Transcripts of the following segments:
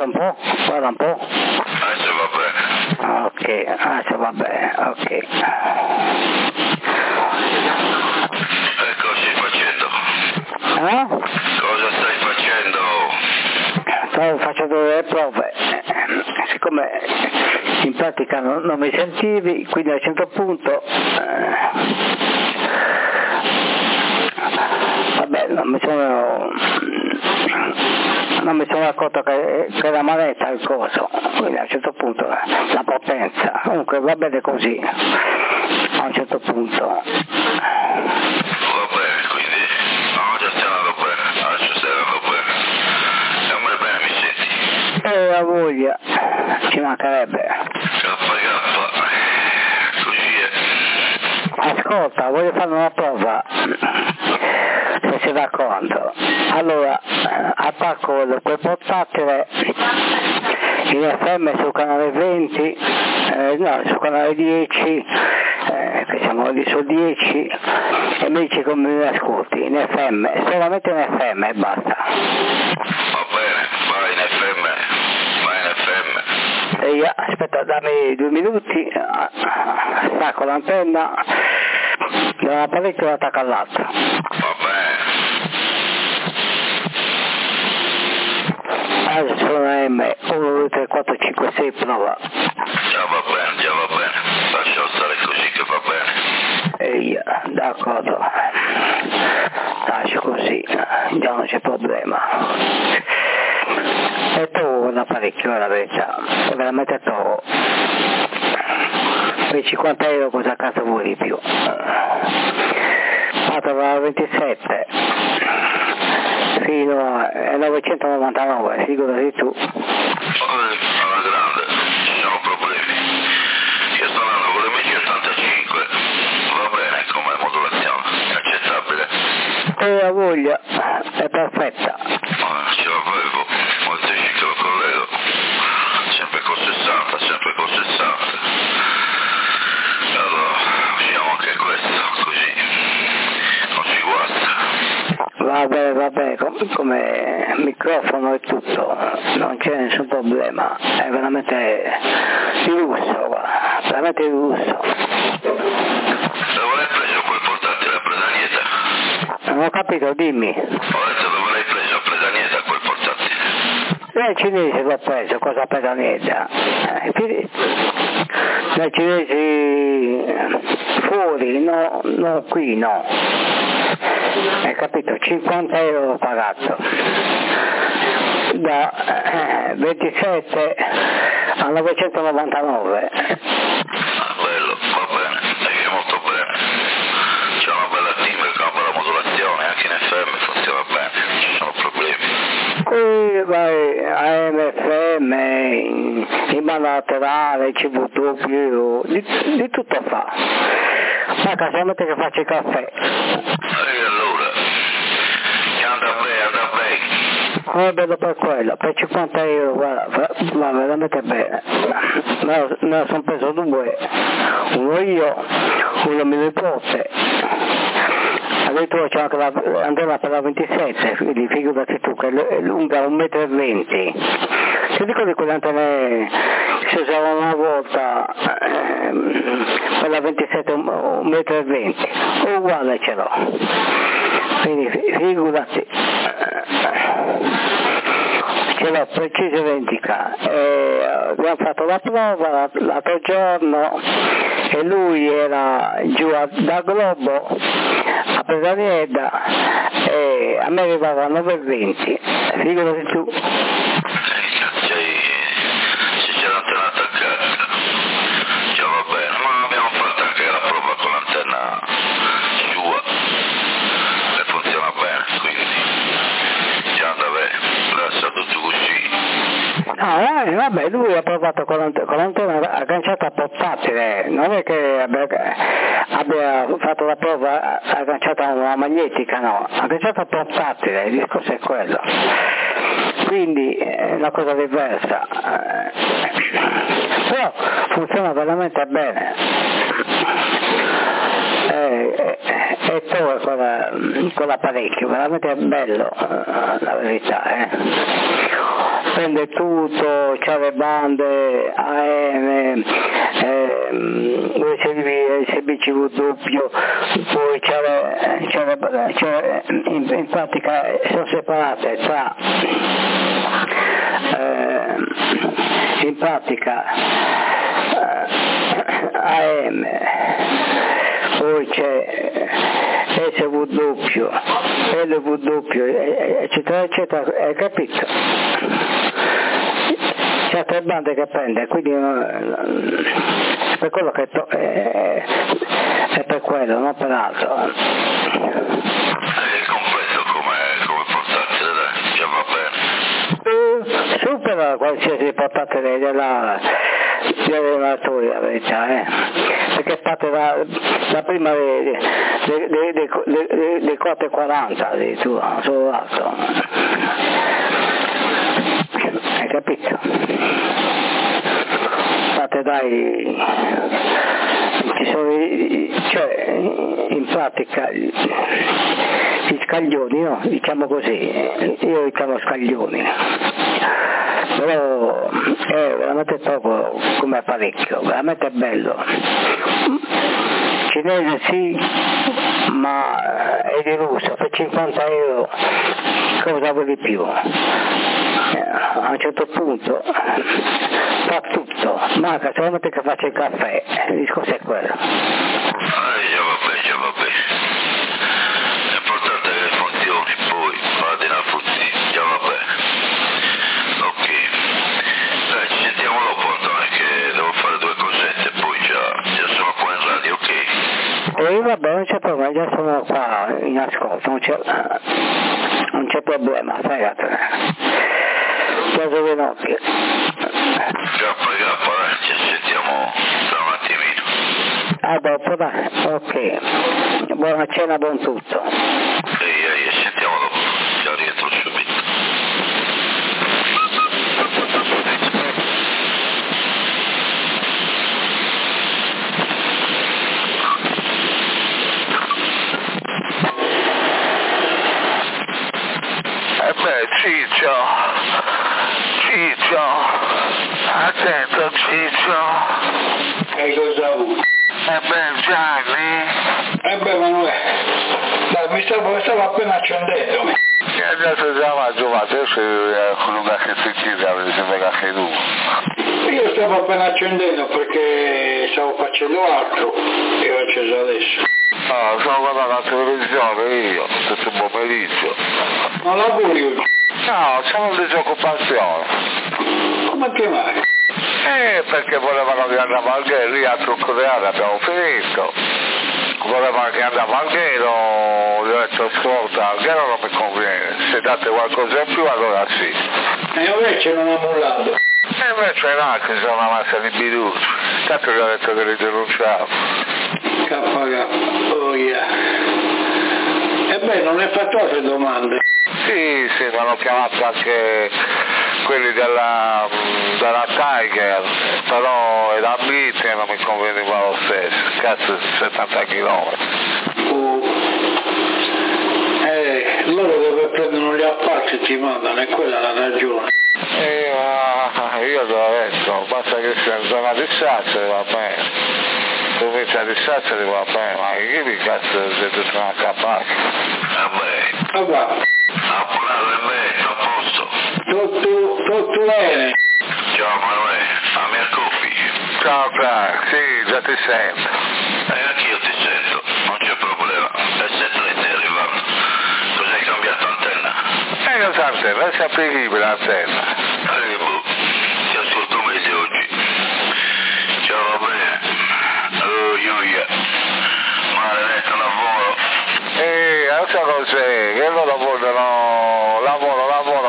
un po', guarda un po'. Adesso va bene. Ok, adesso va bene, ok. E cosa stai facendo? Cosa stai facendo? Stavo facendo delle prove, siccome in pratica non mi sentivi, quindi a un certo punto vabbè, non mi sono accorto che era maletta il coso, quindi a un certo punto la potenza, comunque va bene così, a un certo punto. Va bene, quindi già stai andando bene, adesso stai andando bene. Stiamo bene, mi senti? A voglia, ci mancherebbe. Così è. Ascolta, voglio fare una prova, se sei d'accordo. Allora, attacco quel portatile in FM sul canale 20, no, sul canale 10, che siamo lì su 10, e mi dici come mi ascolti, in FM, solamente in FM e basta. Va bene, vai in FM, vai in FM. E io, aspetta, dammi 2 minuti, stacco l'antenna dall'apparecchio e l'attacco all'altro. Va bene. Adesso sono M, 1, 2, 3, 4, 5, 6, prova. Già va bene. Lascia stare così che va bene. E io, d'accordo. Lascio così, già non c'è problema. E tu l'apparecchio, la verità, veramente tu. Per 50 euro cosa cazzo vuoi di più? Fatto da 27 fino a 999, figurati tu. Alla grande, ci sono problemi. Io sto andando con le 1085, va bene come modulazione, è accettabile. E la voglia, è perfetta. Ce l'avevo, molti che lo collego, sempre con 60, sempre con 60. Allora, usiamo anche questo, così non si guasta. Va bene, come microfono e tutto, non c'è nessun problema, è veramente di lusso, guarda, veramente di lusso. Dove l'hai preso quel portatile a Presanieta? Non ho capito, dimmi. Ho detto dove l'hai preso a Presanieta quel portatile? Dai cinesi l'ho preso, cosa per niente? Dai cinesi fuori, no qui, no. Hai capito? 50 euro l'ho pagato. Da 27 a 999. Bello, va bene, è molto bene. C'è una bella team che ha una bella modulazione, anche in FM funziona bene, non ci sono problemi. Qui vai AM, FM, in banda laterale, CVW, di tutto fa. Ma casualmente che faccio il caffè. E allora? Anda bene. Come bello per quello, per 50 euro, guarda, va veramente bene. Me ne sono preso 2, uno io, uno mio nipote. Addirittura c'è anche l'antena per la 27, quindi figurati tu che è lunga 1,20 m. Ti dico di quelle antenne che si usavano una volta per la 27 1,20 m, uguale ce l'ho. Quindi figurati, ce l'ho precisa e identica. Abbiamo fatto la prova l'altro giorno e lui era giù da Globo a Presanieta e a me arrivava a 9,20, figurati tu. Se c'è l'antenna attaccata, già va bene, ma abbiamo fatto anche la prova con l'antenna sua e funziona bene, quindi già anda bene, lascia tutto così. Vabbè, lui ha provato con l'antenna agganciata a portatile, non è che abbia fatto la prova agganciata a una magnetica, no, agganciata a portatile, il discorso è quello. Quindi è una cosa diversa, però funziona veramente bene. E tu con l'apparecchio, veramente bello, la verità. prende tutto, c'ha le bande AM, USB, SBCW, poi in pratica sono separate tra in pratica AM, poi c'è SW, LW, eccetera eccetera, hai capito? C'è 3 bande che prende, quindi per quello che è per quello, non per altro. Il complesso come portatile, dai, già va bene. Supera qualsiasi portatile degli allenatori, la verità, perché parte da prima dei 440 addirittura, solo l'altro. Hai capito? Parte dai, ci sono cioè in pratica gli scaglioni, no? Diciamo così, io li chiamo scaglioni, però è veramente poco come apparecchio, veramente bello. Cinese sì, ma è deluso, per 50 euro cosa vuoi di più? A un certo punto fa tutto, manca solamente che faccia il caffè, il discorso è quello. Già vabbè. L'importante è che funzioni, poi vada in funzione, già vabbè. Ok. Dai, ci sentiamo dopo, Antonio, che devo fare 2 cosette, poi già sono qua in radio, ok? E vabbè, non c'è problema, già sono qua in ascolto, non c'è problema, fregatene. Preso le notti. Grappa, dai, ci sentiamo tra un attimino. A dopo, dai, ok. Buona cena, buon tutto. Ehi, sentiamo dopo. Già rientro subito. Ciccio, attento Ciccio. Che cosa ha avuto? Gianni. Manuele, dai, mi stavo appena accendendo. Che adesso siamo a giovane, con un che si chiede, se venga che tu. Io stavo appena accendendo perché stavo facendo altro e ho acceso adesso. No, sono guardato la televisione io, tutto il pomeriggio. Non lavori oggi? No, c'è una disoccupazione. Come ti mai? Perché volevano che andavo al Ghero, lì a Truccoreale abbiamo finito. Volevano che andavo al Ghero, gli ho detto ascolta, al Ghero non mi conviene, se date qualcosa in più allora sì. E invece non ho mollato. E invece no, che sono una massa di biducci, tanto gli ho detto che li denunciavo. Oh yeah. E beh, non hai fatto altre domande? Sì, mi hanno chiamato anche quelli della Tiger, però era ambite e non mi conveniva lo stesso, cazzo 70 km. Loro dove prendono gli appalti ti mandano, e quella è la ragione. Io te l'ho detto, basta che sia in zona di Sassari va bene, provincia di Sassari va bene, ma chi di cazzo siete sono capaci? Vabbè. A posto. Tutto bene. Ciao Manuele, fammi a coffee. Ciao Frank, sì, già ti sento. Anch'io ti sento, non c'è problema. S3 è arrivato. Cos'hai cambiato antenna? Non so antenna, è applicabile l'antenna. Ti ascolto meglio oggi. Ciao, va bene. Maledetto lavoro. Non so cos'è, che loro vogliono lavoro,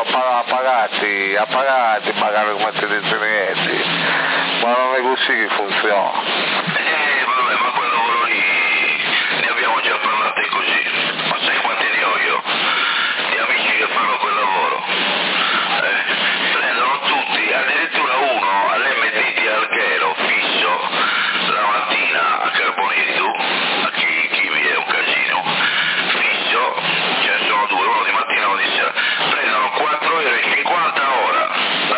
a pagati, magari come te dice niente, ma non è così che funziona. Vabbè, ma quel lavoro lì ne abbiamo già parlato così, ma sai quanti ne ho io? Di amici che fanno quel lavoro. Prendono tutti, addirittura uno all'MDT al Ghero, fisso, la mattina a Carbonetto, a chi vi è un casino, fisso, ce ne sono 2, uno di mattina e uno di sera, prendono 4,50 € ora.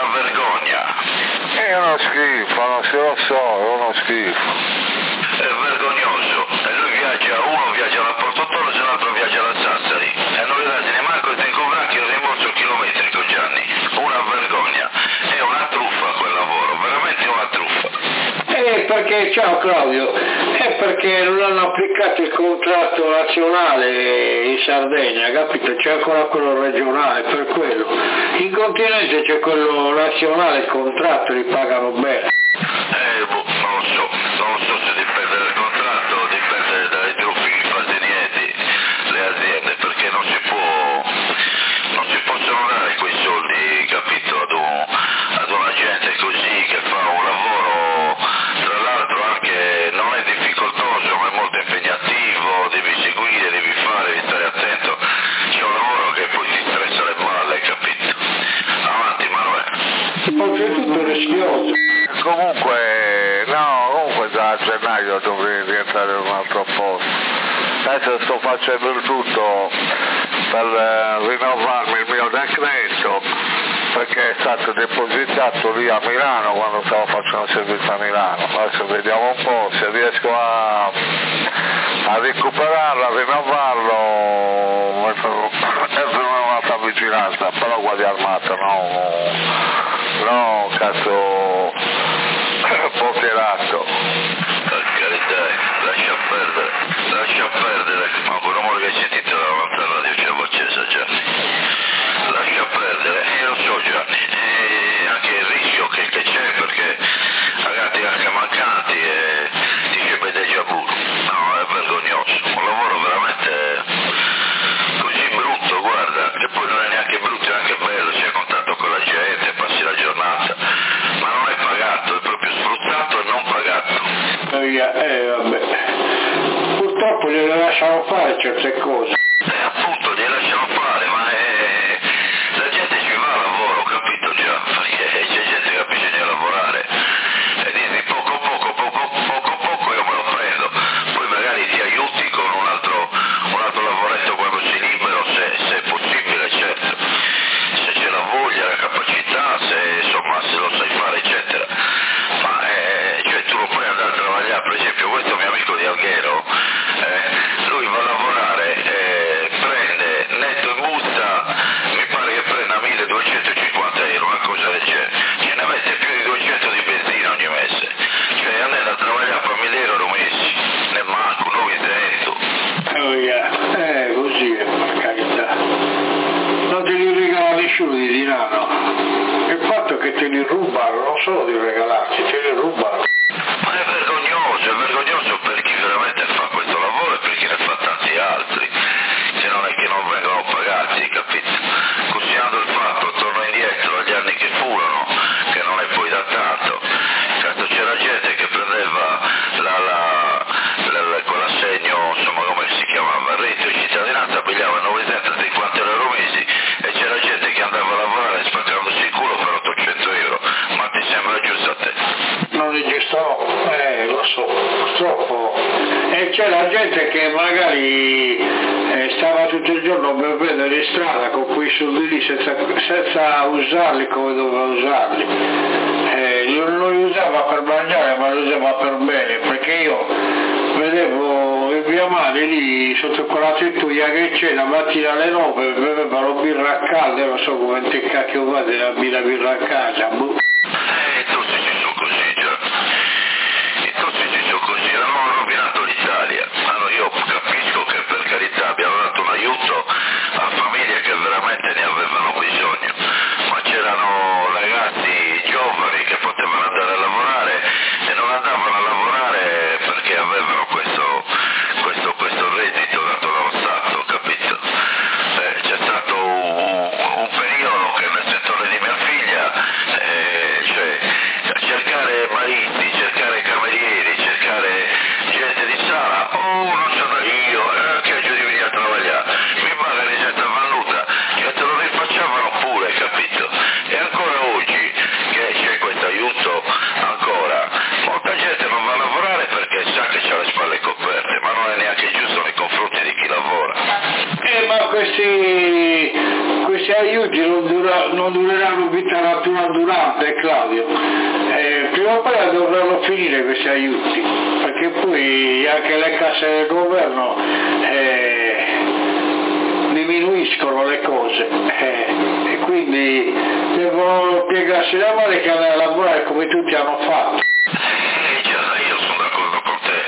uno schifo, non se lo so, è uno schifo. È vergognoso. E lui uno viaggia alla Porto Torres e l'altro viaggia alla Sassari. E non gli date neanche il Tencovracchi il rimborso chilometrico, Gianni. Una vergogna. È una truffa quel lavoro, veramente una truffa. Perché, ciao Claudio, è perché non hanno applicato il contratto nazionale in Sardegna, capito? C'è ancora quello regionale, per quello. In continente c'è quello nazionale, il contratto li pagano bene. Non so se dipende dal contratto, dipende dai truffi che fanno le aziende, perché non si possono dare quei soldi, capito, ad una gente così che fa un lavoro, tra l'altro anche non è difficoltoso, ma è molto impegnativo, devi seguire, devi fare, devi stare attento, c'è un lavoro che poi ti stressa le balle, capito? Avanti Manuele. Oltretutto rischioso. Comunque da gennaio dovrei rientrare in un altro posto. Adesso sto facendo il tutto per rinnovarmi il mio decreto, perché è stato depositato lì a Milano quando stavo facendo servizio a Milano. Adesso vediamo un po' se riesco a recuperarlo, a rinnovarlo e per un'altra vigilanza, però guardia armata, no cazzo pokerato. Per carità, lascia perdere, ma per amore che hai sentito davanti alla radio c'è voce accesa, Gianni. Lascia perdere, lo so Gianni, anche il rischio che c'è, perché ragazzi anche mancanti e dice déjà vu. No, è vergognoso, un lavoro veramente così brutto, guarda, che poi non è neanche brutto, è anche bello, sei a contatto con la gente, passi la giornata, ma non è pagato, è proprio sfruttato e non pagato. Vabbè. Purtroppo gliele lasciano fare certe cose. Appunto, gliele lasciano fare, ma la gente ci va al lavoro, capito già, perché c'è gente che ha bisogno di lavorare e di poco io me lo prendo, poi magari ti aiuti con un altro lavoretto quando sei libero, se è possibile, certo, se c'è la voglia, la capacità, se lo sai fare, eccetera, ma cioè tu lo puoi andare a lavorare, per esempio questo mio amico di Alghero, lui va a lavorare, prende netto in busta, mi pare che prenda 1250 euro, una cosa del genere, ce ne mette più di 200 di benzina ogni mese, cioè andando a lavorare per 1000 euro mesi, ne manco, non vi intendo. Così è, per carità. Non te li regala nessuno di Dinano. Il fatto è che te li rubano, non solo di regalarti, te li rubano. Ma è vergognoso per chi veramente fa questo lavoro e per chi ne fa tanti altri, che non è che non vengono pagati, capito? Considerando il fatto, torno indietro agli anni che furono, che non è poi da tanto, certo c'era gente che prendeva quell'assegno, insomma come si chiamava, reddito di cittadinanza, pigliava 950 euro mesi e c'era gente che andava a lavorare spaccandosi il culo per 800 euro, ma ti sembra giusto a te? Non è giusto, lo so, purtroppo. E c'è la gente che magari stava tutto il giorno bevendo in strada con quei soldi lì senza usarli come doveva usarli. Non li usava per mangiare, ma li usava per bene, perché io vedevo i miei mani lì sotto quella tettoia che c'è la mattina alle 9, bevevano birra a calda, non so come te cacchio fate la birra a casa, boh. I tossici sono così, già. I tossici sono così, hanno rovinato l'Italia. Io capisco che per carità abbiamo dato un aiuto a famiglie che veramente ne avevano bisogno, ma c'erano ragazzi giovani che potevano andare a lavorare e non andavano a lavorare perché avevano questo reddito dato dallo Stato, capito? C'è stato un periodo che nel settore di mia figlia, cioè cercare mariti, cercare camerieri, cercare gente di sala, non so io, che oggi devi venire a lavorare, mi pagano gente valuta, che te lo rifacciavano pure, capito? E ancora oggi che c'è questo aiuto, ancora, molta gente non va a lavorare perché sa che c'ha le spalle coperte, ma non è neanche giusto nei confronti di chi lavora. Ma questi aiuti non dureranno vita naturale durante, Claudio, prima o poi dovranno finire questi aiuti, perché poi anche le casse del governo diminuiscono le cose e quindi devono piegarsi la mano e andare a lavorare come tutti hanno fatto. Già, io sono d'accordo con te,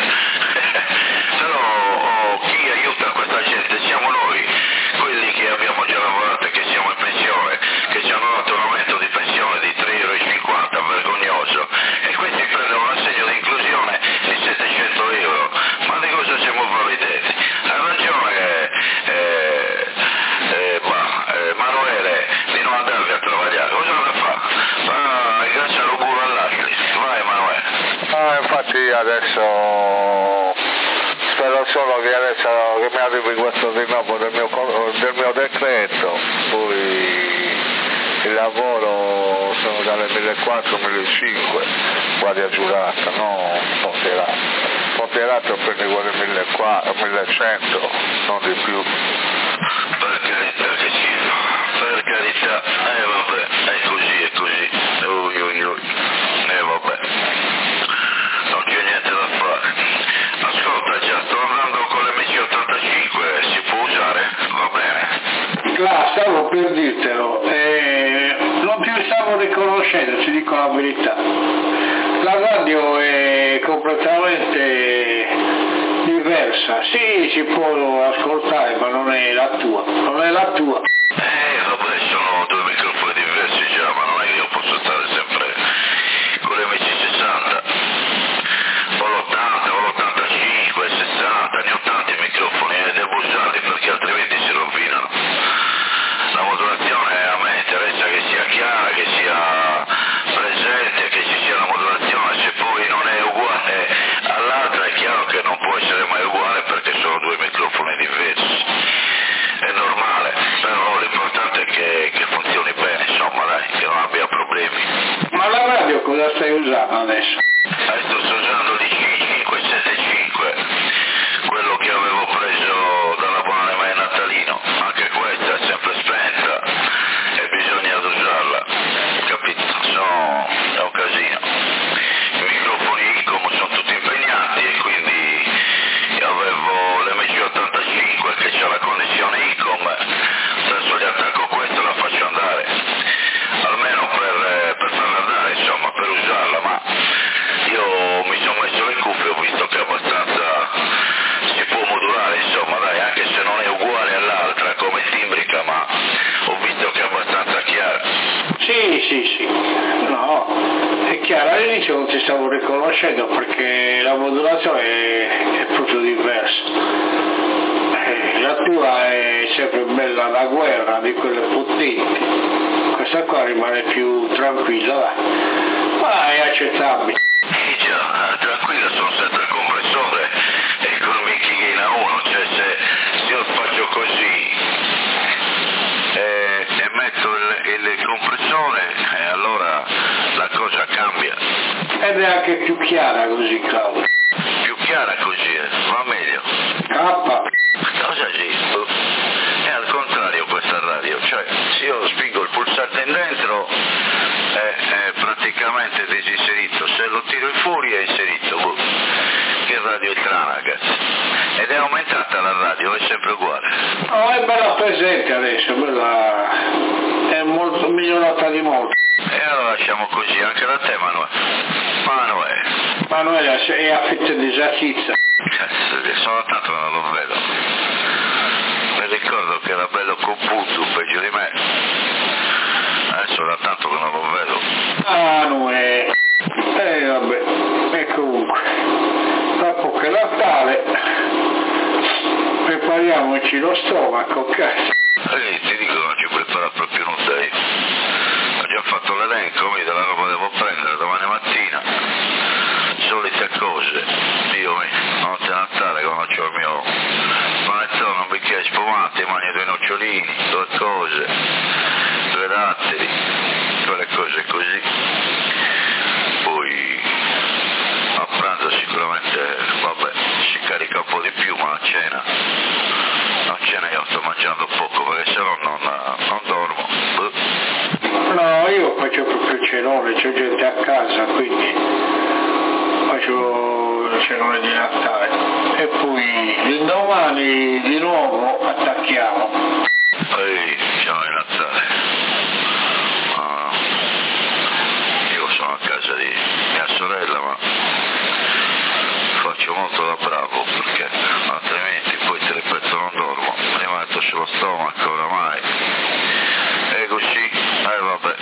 però chi aiuta questa gente siamo noi, quelli che abbiamo già lavorato e che siamo in pensione, che ci hanno dato un aumento di pensione di 3,50 €, vergognoso, e questi prendono un assegno di inclusione di 700 €, ma di cosa siamo provvedenti? Ha ragione Emanuele di non andare a lavorare, cosa deve fare? Va grazie all'auguro all'altri, vai Emanuele. Infatti adesso spero solo che adesso che mi arrivi questo rinnovo del mio decreto, poi il lavoro sono dalle 1.400-1.500 guardia giurata, no Ponterato prendi quelle 1.100, non di più. Per carità che sì, per carità, vabbè, è così, vabbè, non c'è niente da fare. Ascolta, già sto andando con le MC85, si può usare, va bene? Stavo per dirtelo, non ti stavo riconoscendo, ti dico la verità. La radio è completamente diversa, sì, si può ascoltare, ma non è la tua. Vabbè, sono due microfoni diversi già, ma non è che io posso stare sempre con le MC60. Ho l'80, ho l'85, 60, ne ho tanti microfoni e devo usarli perché altrimenti si rovinano. La modulazione a me interessa che sia chiara, che sia presente, che ci sia la modulazione, se poi non è uguale all'altra è chiaro che non può essere mai uguale perché sono due microfoni diversi. È normale, però l'importante è che funzioni bene, insomma dai, che non abbia problemi. Ma la radio cosa stai usando adesso? Adesso sto usando l'IC575, quello che avevo preso dall'abbonamento di Natalino, anche questa è sempre spenta e bisogna usarla, capito? È un casino. I microfoni ICOM sono tutti impegnati e quindi io avevo l'MC85 che c'ha la connessione ICOM, adesso gli attacco questo e la faccio andare, almeno per farla andare, insomma, per usarla, ma io mi sono messo le cuffie, ho visto che abbastanza si può modulare, insomma dai, anche se non è uguale all'altra come timbrica, ma ho visto che è abbastanza chiara. Sì, no, è chiaro, all'inizio non ti stavo riconoscendo perché la modulazione è proprio diversa. La tua è sempre bella da guerra, di quelle potenti, questa qua rimane più tranquilla, dai. Ma è accettabile. Già, tranquilla, sono senza il compressore e con il mic gain a 1, cioè se io faccio così e metto il compressore allora la cosa cambia. Ed è anche più chiara così, Claudio. Più chiara così, va meglio. K. Cosa sì? È al contrario questa radio, cioè se io spingo il pulsante in dentro è praticamente disinserito, se lo tiro in fuori è inserito. Che radio è strana, ragazzi. Ed è aumentata la radio, è sempre uguale. No, è bella presente adesso, è molto migliorata di molto. E allora lasciamo così, anche da te Manuele è affitto di esercizio. Cazzo, sono tanto che non lo vedo. Mi ricordo che era bello compunto, peggio di me. Adesso da tanto che non lo vedo. Manuele. Vabbè. E comunque. Dopo che Natale prepariamoci lo stomaco, cazzo. Ti dico che non ci prepara proprio nulla io. Ho già fatto l'elenco, vedi, la roba devo prendere domani mattina. Solite cose. Io notte Natale quando c'ho il mio panettone, un bicchiere spumante, mangio due nocciolini, due cose, due datteri, quelle cose così. Poi a pranzo sicuramente, vabbè, si carica un po' di più, ma a cena io sto mangiando poco perché se no non dormo. No, io faccio proprio il cenone, c'è gente a casa, quindi faccio il cenone di Natale e poi l'indomani di nuovo attacchiamo. Ehi, cenone di Natale. Io sono a casa di mia sorella, ma faccio molto da bravo perché altrimenti poi ti ripeto non dormo, mi metto sullo stomaco oramai. E così, vabbè.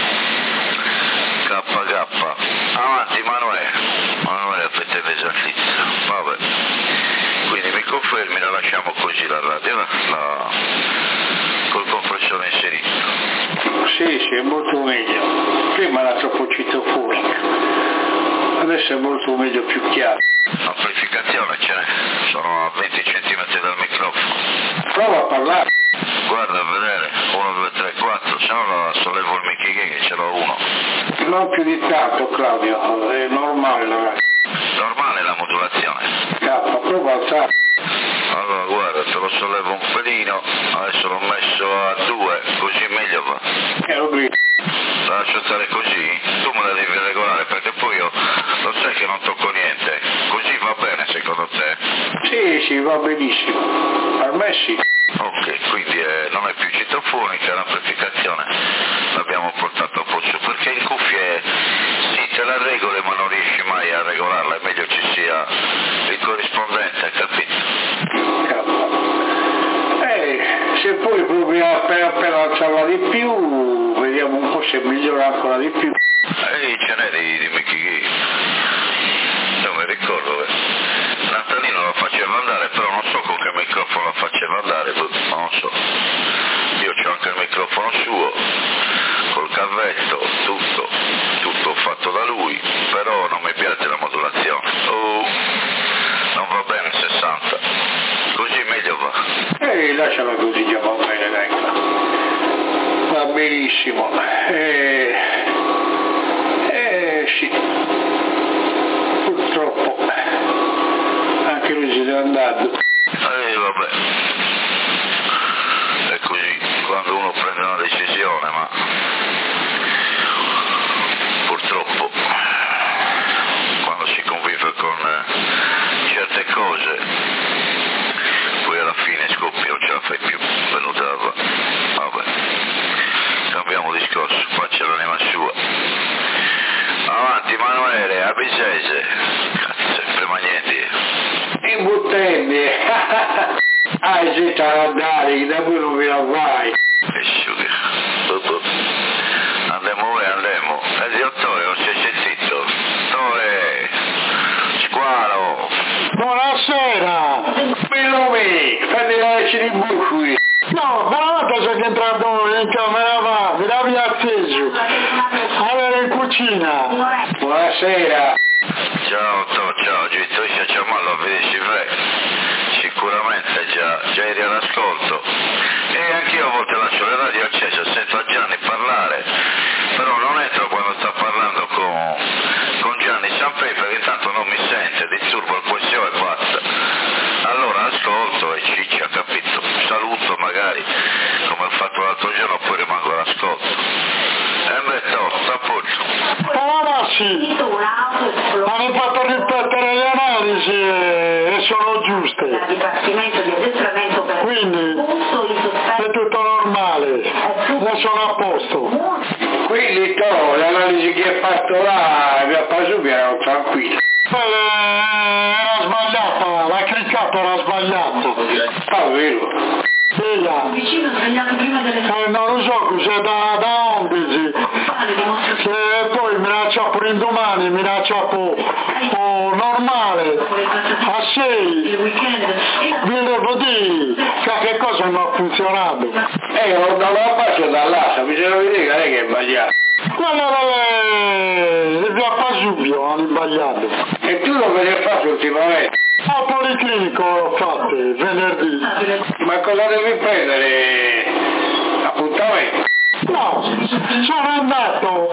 KK. Avanti Manuele a fette l'esercizio. Vabbè. Quindi mi confermi, la lasciamo così la radio, col compressore inserito. Sì, è molto meglio. Prima era troppo citofonica. Adesso è molto meglio, più chiaro. Amplificazione ce n'è, sono a 20 cm dal microfono. Prova a parlare. Guarda a vedere, 1, 2, 3, 4, se no la sollevo il Mickey che ce l'ho uno. Non più di tanto, Claudio, è normale la radio. Normale la modulazione. Prova a alzare. Allora guarda, te lo sollevo un pelino, adesso l'ho messo a 2, così meglio va. Lo grido. La lascio stare così, tu me la devi regolare perché poi io lo sai che non tocco niente, così va bene secondo te? Sì, va benissimo, per me sì. Ok, quindi non è più citofonica l'amplificazione, l'abbiamo portato a posto, perché in cuffie sì te la regoli ma non riesci mai a regolarla, è meglio ci sia il corrispondente, capito? Se poi proviamo appena alzarla di più, vediamo un po' se migliora ancora di più. Ce n'è di Mickey Gay. Non mi ricordo, Natalino la faceva andare, però non so con che microfono la faceva andare, non lo so. Io c'ho anche il microfono suo, col cavetto, tutto fatto da lui, però non mi piace la modulazione. Non va bene 60, così meglio va. Lasciala così, già va bene, dai. Va benissimo. Sì. Purtroppo anche lui si sta andando. Vabbè. È così, quando uno prende una decisione, ma purtroppo quando si convive con certe cose poi alla fine scoppi, non ce la fai più, venuta. Vabbè, cambiamo discorso, faccia l'anima sua. Avanti Emanuele, a Bisese, cazzo, prima niente. In buttende. Si sta a andare, da voi non ve la vai. Andiamo. Dottore, non si è sentito. Dottore, squalo. Buonasera. Bello me, fate la legge di buchi. No, veramente sei entrato in camera, va, mi davi acceso. Allora in cucina. Buonasera. Ciao, Gito, c'è mallo a vedere sicuramente già eri all'ascolto. E anch'io a volte lascio la radio accesa, sento a Gianni parlare, però non entro quando sta parlando con Gianni Sanpei perché tanto non mi sente, disturbo il questione e basta. Allora ascolto e ciccia, capito? Saluto magari, come ho fatto l'altro giorno, poi rimango all'ascolto. Metto, t'appoggio. Sì, hanno fatto ripetere le analisi e sono giuste. Quindi è tutto normale, adesso sono a posto. Quindi l'analisi che hai fatto là, vi ha preso erano tranquilli. Era sbagliata, la cliccata era sbagliata. Ah, vero? Non lo so cos'è da 11 e poi mi lascia pure indomani, mi lascia normale a 6 vi devo dire che cosa non ha funzionato non la faccio dall'asta, bisogna vedere che è sbagliato. No, vi ha fatto subito, hanno sbagliato. E tu lo hai fatto ultimamente? Al policlinico l'ho fatto venerdì. Ma cosa devi prendere? Appuntamento? No, sono andato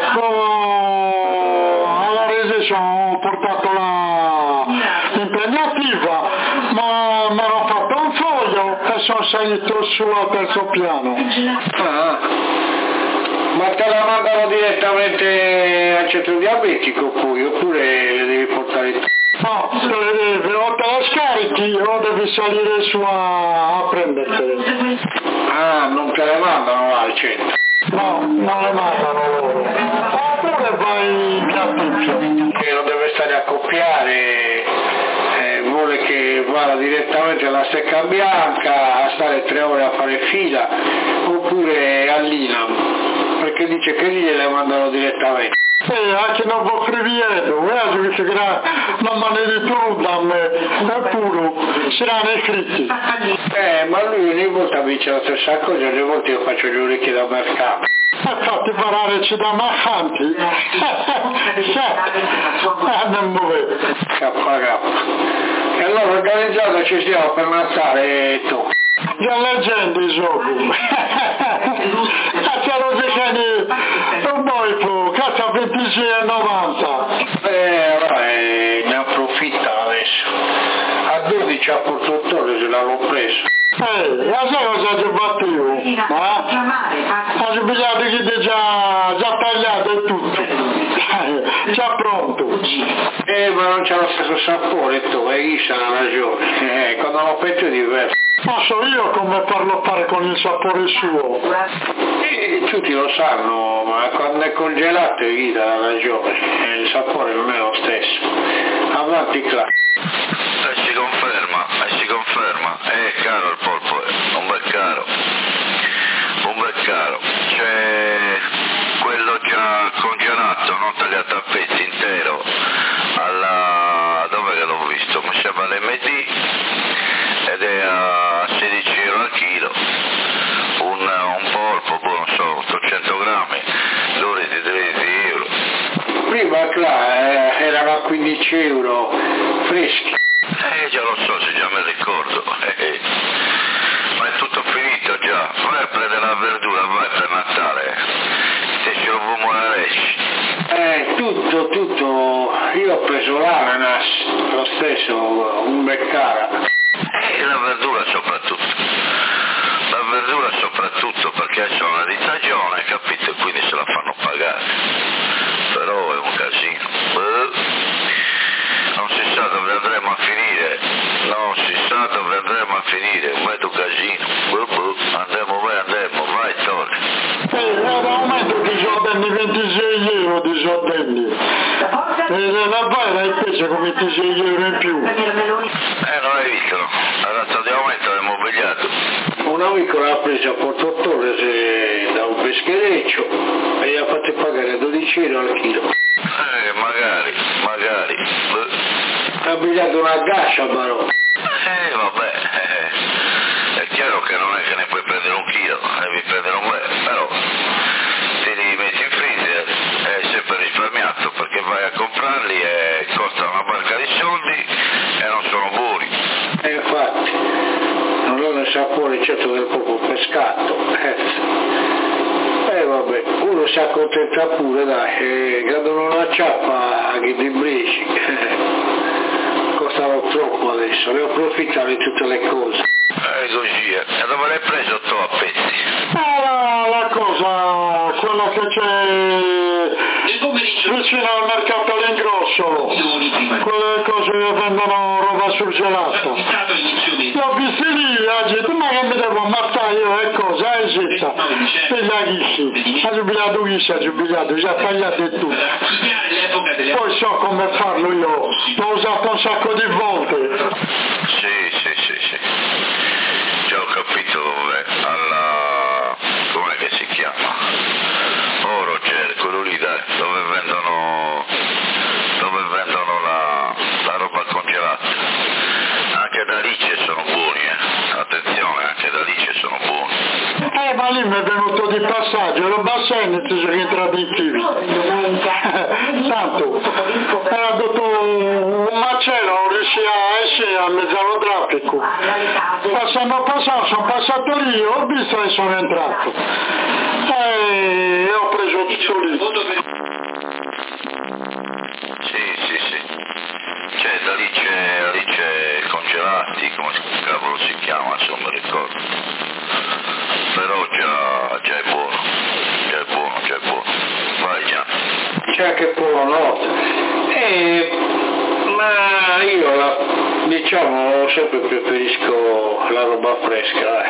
alla resa, ho portato la impegnativa, ma mi hanno fatto un foglio e sono salito su al terzo piano. Ma te la mandano direttamente al centro diabetico poi, oppure le devi portare tu? No, o te la scarichi o devi salire su a prendertele. Ah, non te le mandano al centro? No, non le mandano loro. Oppure vai in piatticcio. Che non deve stare a copiare, vuole che vada direttamente alla Stecca Bianca a stare 3 ore a fare fila, oppure all'Inam, perché dice che lì le mandano direttamente. Anche non può scrivere, dice che non mi ne ritorno eppure saranno iscritti. Ma lui ogni volta mi dice la stessa cosa, ogni volta io faccio le orecchie da mercato. Fatti pararci da mercanti? Non muove. K. E allora organizzato ci stiamo per Natale tu. Già leggendo i giochi. Cazzo lo dice un boipo, cazzo 26,90. Ne approfitta adesso. A 12 a Portottore se l'avevo preso. La sai cosa ci battevo? Ma ci pigliate che già tagliato e tutto. Già pronto. Ma non c'ha lo stesso sapore tu, chi c'ha la ragione. Quando lo petto è diverso. Ma so io come farlo fare con il sapore suo. Tutti lo sanno, ma quando è congelato gli dà la ragione, il sapore non è lo stesso. Avanti Cla. Si conferma, è caro il polpo, un bel caro, c'è quello già congelato, non tagliato a pezzi intero, dove che l'ho visto? Mi sembra all'MD ed è a 16 euro al chilo, un polpo, non so, 800 grammi, l'ore di 13 euro. Prima Cla erano a 15 euro freschi. Già lo so, se già me ricordo, ma è tutto finito già, vai a prendere la verdura, vai per Natale, se ce lo vuoi Tutto, io ho preso l'ananas, lo stesso, un beccara. E la verdura soprattutto perché sono di stagione, capito, e quindi se la fanno pagare, però è un casino. Non si sa dove andremo a finire, un mezzo casino, andiamo, vai torni. Ad aumento di giorni 26 euro di giorni. La vai la spesa con 26 euro in più. Non hai visto, la razza di aumento del mobiliato. Un amico l'ha preso a Portottore da un peschereccio e gli ha fatto pagare 12 euro al chilo. Magari. Ha pigliato una gascia però. Vabbè, è chiaro che non è che ne puoi prendere un chilo, devi prendere un però te li metti in freezer, è sempre risparmiato perché vai a comprarli e costano una barca di soldi e non sono buoni. Infatti, non hanno il sapore certo del proprio pescato. Vabbè, uno si accontenta pure, dai, cadono una ciappa che ti imbrici. Costano troppo adesso, ne approfittano di tutte le cose. Così, e dove l'hai preso tu a pezzi? La cosa, quella che c'è vicino al mercato all'ingrosso, quelle cose che vendono roba surgelata. L'ho visto lì, ha detto, ma che mi devo ammazzare io e cosa, zitta, pigliaghissi, ha giubilato, già tagliato e tutto. Poi so come farlo io, l'ho usato un sacco di volte. Sì. Già ho capito dove, com'è che si chiama? Roger, quello lì, dai, dove vendono la roba congelata. Anche da Lice sono buoni, attenzione, anche da Lice sono buoni. Ma lì mi è venuto di passaggio, lo bassene ci sono entrati in chivi. Tanto, era tutto un macello, non riuscì a essere a mezzo allo traffico. Sono passato lì, ho visto e sono entrato. E ho preso tutto lì. Sì. C'è da Lice congelati, come cavolo si chiama, insomma, ricordo. Però già è buono, c'è anche Polo Nord. Ma io diciamo sempre preferisco la roba fresca,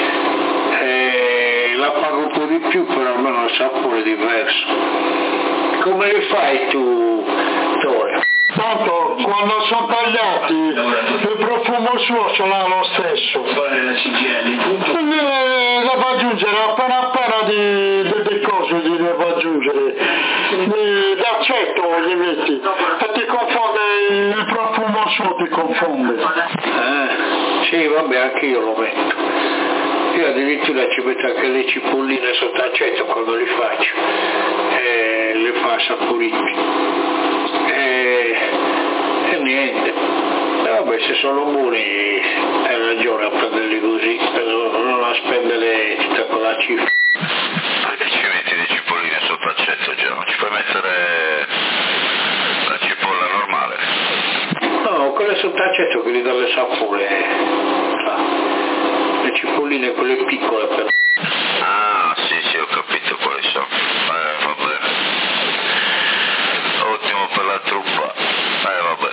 la pago un po' di più, però almeno il sapore è diverso. Come li fai tu, Tore? Tanto quando sono tagliati il profumo suo ce l'ha lo stesso. Quindi devo aggiungere appena di cose gli devo aggiungere. D'aceto gli metti e ti confonde, il profumo suo ti confonde. Sì, vabbè, anche io lo metto. Io addirittura ci metto anche le cipolline sotto aceto quando li faccio, le fa saporiti. E niente, vabbè, se sono buoni hai ragione a prenderli così, non a spendere tutta quella cifra. Perché ci metti le cipolline sotto accetto, già? Non ci puoi mettere la cipolla normale? No, quelle sotto accetto che gli dà il sapore, le cipolline quelle piccole però. Ah, sì, ho capito quali sono. Vabbè. Ottimo per la truppa. Vabbè.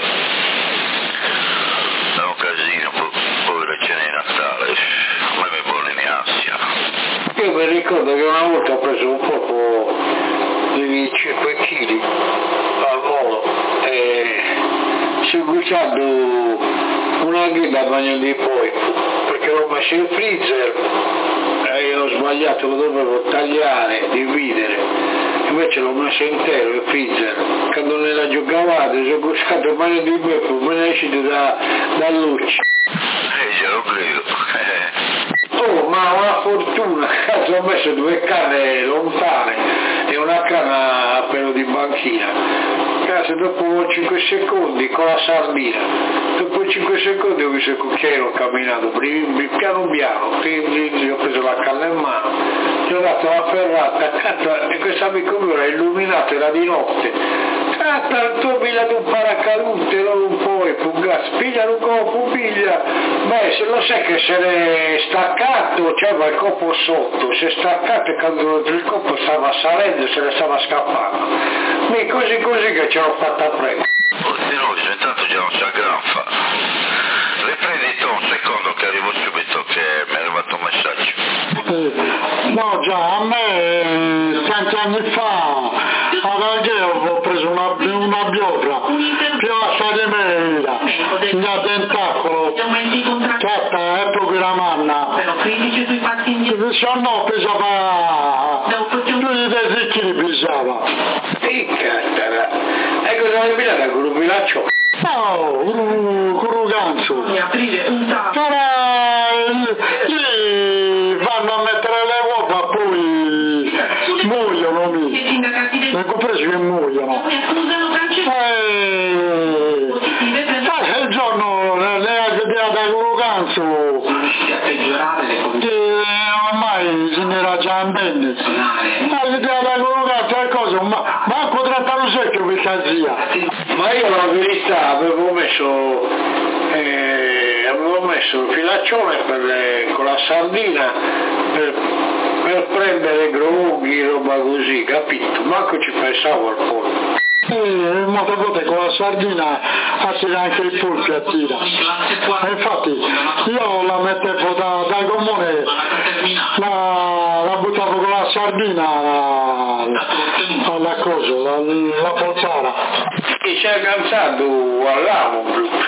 È un casino, poi le cene di Natale. A me mi vuole in ansia. Io mi ricordo che una volta ho preso un poco di 5 kg al volo e sgugliando una ghida a bagno di poi, perché l'ho messo in freezer e ho sbagliato, lo dovevo tagliare, dividere, invece l'ho messo intero in freezer. Quando nella giocavate sono gustato il bagno di poi, me ne è uscito da luce. Glielo credo. Oh, ma una fortuna, cazzo, ho messo 2 canne lontane e una canna a pelo di banchina. Cazzo, dopo 5 secondi con la sardina, dopo 5 secondi ho visto il cucchiaio, ho camminato piano piano, ho preso la canna in mano, gli ho dato la ferrata, e questo amico mio era illuminato, era di notte. Tanto pigliato un paracadute, non un po' e pugazzo, pigliano un copo, piglia, beh, se lo sai che se ne è staccato, c'era il copo sotto, si è staccato e quando il copo stava salendo se ne stava scappando. E così che ce l'ho fatta prendere. Oddio, intanto già non si aggranfa. Le prendi tu un secondo che arrivo subito, che mi è arrivato un messaggio. No, già, a me tanti anni fa ad Alghero ho preso una biofra più alta di me, da tentacolo, fatta epoca manna. 19 pesava, più di 10 kg pesava. E cattara, e cosa hai pigliato con un bilaccio? No, con un ganzo. Lì vanno a mettere le uova, poi muoiono lì. Le ho preso che muoiono. Il giorno le ha da con un ganzo. Ormai se ne era già in bene. Da con un ganzo è cosa, manco 30 anni secchio per casia. Ma io la verità avevo messo il filaccione con la sardina per prendere groghi, roba così, capito? Manco ci pensavo al pollo. Molte volte con la sardina attira anche il polpo, attira. Infatti io la mettevo da gommone, la buttavo con la sardina alla cosa, la polpara. E ci è cansato all'amo,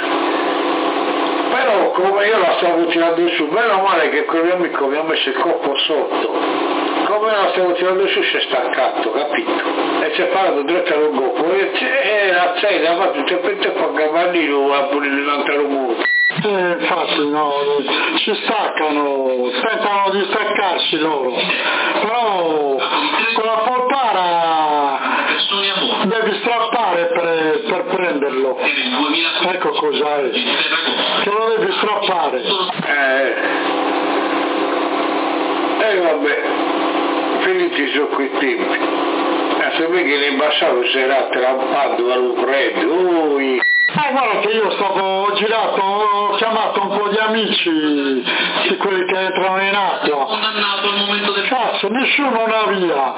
però come io la stavo tirando su, meno male che quell'amico mi ha messo il coppo sotto. Come la stavo tirando su si è staccato, capito? E si è parato dritto allo coppo e la cena va tutto per te con Cavallino a pulire l'altro muro. Infatti no, si staccano, tentano di staccarsi loro, però con la polpara devi strappare per prenderlo, ecco cos'è, che lo devi strappare. Vabbè, finiti su quei tempi, se vedi che l'imbassato si era trampato allo freddo, guarda che io ho girato, ho chiamato un po' di amici di quelli che entrano in acqua. Se nessuno ne ha via,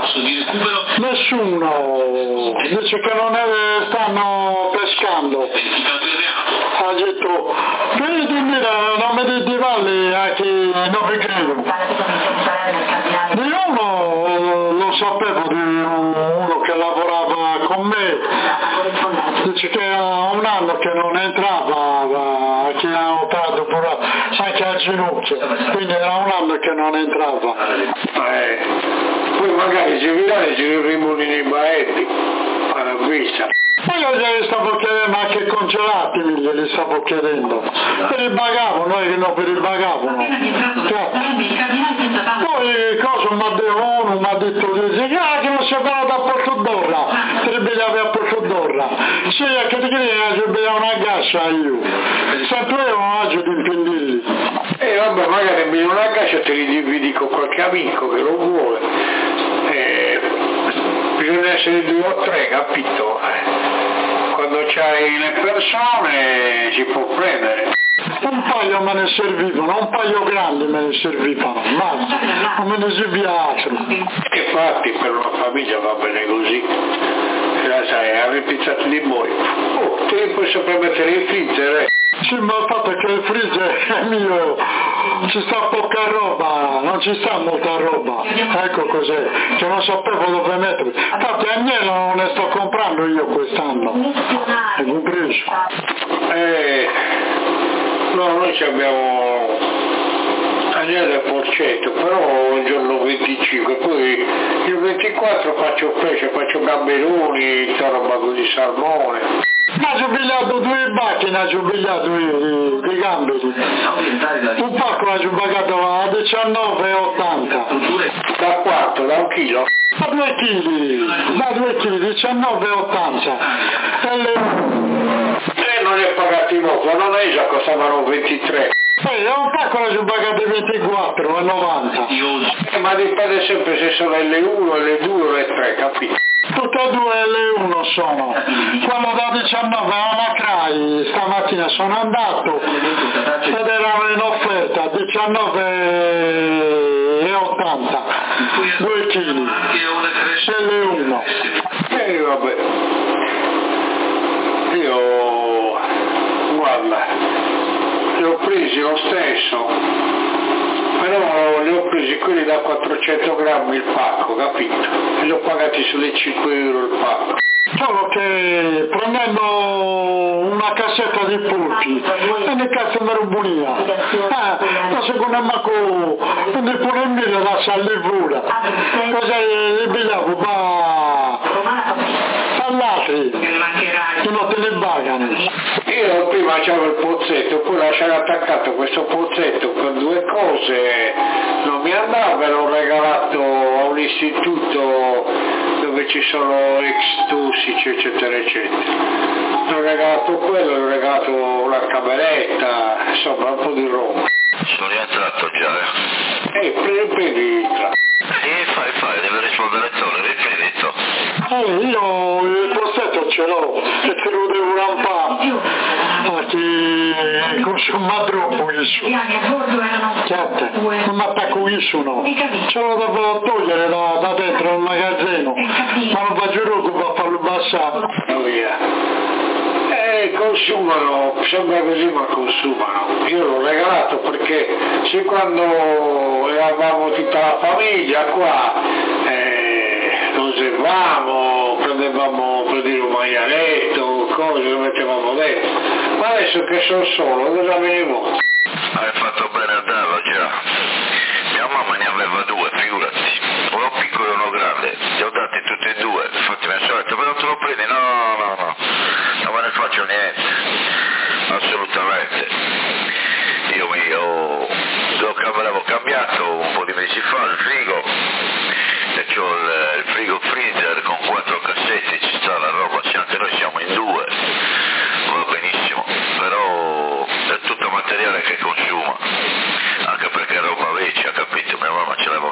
nessuno, dice che non stanno pescando. Ha detto, vedi, mira, non mi dite valli a chi non vi credo. Di uno lo sapevo, di uno che lavorava con me, dice che era un anno che non entrava, che ha operato pure anche al ginocchio, quindi era un anno che non entrava. Poi magari si virare ci rimoni nei baetti, alla vista. Poi io gli stavo chiedendo anche congelati, glieli stavo chiedendo, per il bagavo, noi che non per il bagavo. Poi cosa mi ha detto, dice che non si va da Porto d'Orra, per bigliare a Porto d'Orra. Sì, che ti chiedi, ci bigliare una gascia io, sempre io non agio di impendilli. E vabbè, magari in una gascia te li dividi con qualche amico che lo vuole. Bisogna essere 2 o 3, capito? Quando c'hai le persone si può prendere. Un paio me ne servivano, un paio grandi me ne servivano, ma non me ne serviva altro. E infatti per una famiglia va bene così. Se la sai, ha ripizzato di voi. Oh, te li puoi sempre mettere in freezer, Sì, ma il fatto è che il freezer è mio, ci sta poca roba, non ci sta molta roba, ecco cos'è, che non sapevo dove mettere. Infatti agnello non ne sto comprando io quest'anno, è un preso. No, noi ci abbiamo agnello e porcetto, però il giorno 25, poi il 24 faccio pesce, faccio gamberoni, tutta roba così, salmone. Ha giubilato 2 bacche, ha giubilato di gamberi. Un pacco ha giubilato a 19,80. Da quanto? Da 1 chilo? Da 2 chili, 19,80. Non è pagato in occhio, non è già costavano 23. Un pacco l'ha giubilato 24,90. Ma dipende sempre se sono L1, L2 o L3, capito? Tutte e 2 L1 sono. Quello da 19 alla CRAI, stamattina sono andato ed erano in offerta 19,80, 2 kg, L1. Vabbè, io guarda, li ho presi lo stesso, però li ho presi quelli da 400 grammi il pacco, capito? E li ho pagati sulle 5 euro il pacco. Solo che prendendo una cassetta di polpi e ne cazzo mi rubunia. La seconda manco ne pure in mille la salivura. Cosa li bigliavo all'altri che non te ne pagano. Io prima c'avevo il pozzetto, poi lasciare attaccato questo pozzetto con 2 cose, non mi andava, l'ho regalato a un istituto dove ci sono ex tossici eccetera eccetera. L'ho regalato quello, l'ho regalato una cameretta, insomma un po' di roba. Sono rientrato già, Prendi. fai, deve rispondere solo, riferito. Io il pozzetto ce l'ho e te lo devo rampare perché consuma troppo questo. Certo, non mi attacco questo no. Ce lo devo togliere da dentro al magazzino, ma non faccio rogo per farlo passare. Consumano, sembra così ma consumano. Io l'ho regalato perché se quando eravamo tutta la famiglia qua lo usavamo, prendevamo per dire un maialetto, cose, lo mettevamo dentro. Ma adesso che sono solo, cosa me ne vuoi? Hai fatto bene a darlo già. Mia mamma ne aveva 2, figurati. Uno piccolo e uno grande. Li ho dati tutti e 2. Infatti mi ha detto, però te lo prendi? No. Non me ne faccio niente. Assolutamente. Io l'avevo cambiato un po' di mesi fa il frigo. E c'ho il frigo freezer con 4 cassetti, ci sta la roba, anche noi siamo in 2. Va benissimo. Però è tutto materiale che consuma. Anche perché è roba vecchia, capito? Mia mamma ce l'aveva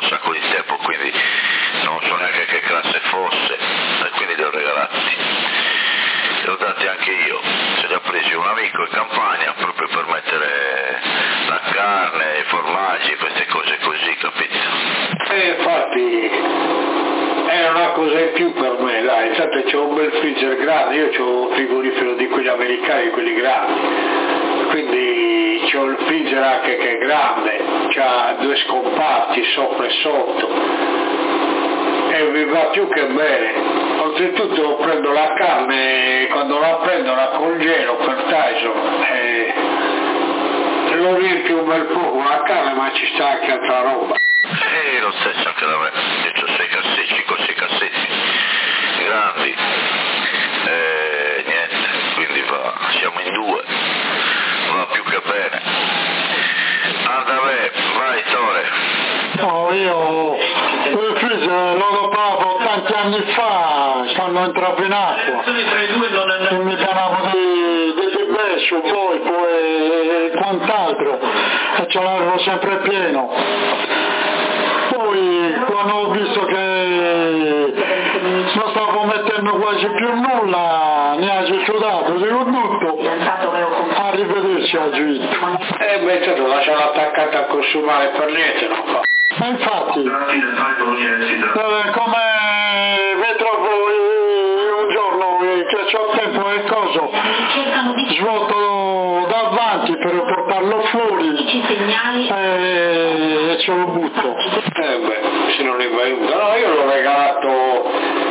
quindi è una cosa in più per me, dai, intanto c'ho un bel freezer grande, io c'ho un frigorifero di quelli americani, quelli grandi, quindi c'ho il freezer anche che è grande, c'ha 2 scomparti sopra e sotto e mi va più che bene. Oltretutto prendo la carne, quando la prendo la congelo per Tyson e lo riempio un bel po' con la carne, ma ci sta anche altra roba. Lo stesso anche da me, io ho 6 cassetti, 5-6 cassetti grandi, niente, quindi siamo in 2, va più che bene. Vabbè, vai Tore. No, io il freezer lo compravo tanti anni fa, quando entravo in acqua, e mi parlavo di bescio, polpo e quant'altro, e ce l'avevo sempre pieno. Poi quando ho visto che non stavo mettendo quasi più nulla, ne ha sudato, dico tutto, arrivederci a Gitto. Beh, certo, lasciala attaccata a consumare per niente, non fa. Ma infatti, come vedrò voi un giorno che ho tempo e coso, svuoto davanti per portarlo fuori e ce lo butto. Beh, se non è venuto. No, io l'ho regalato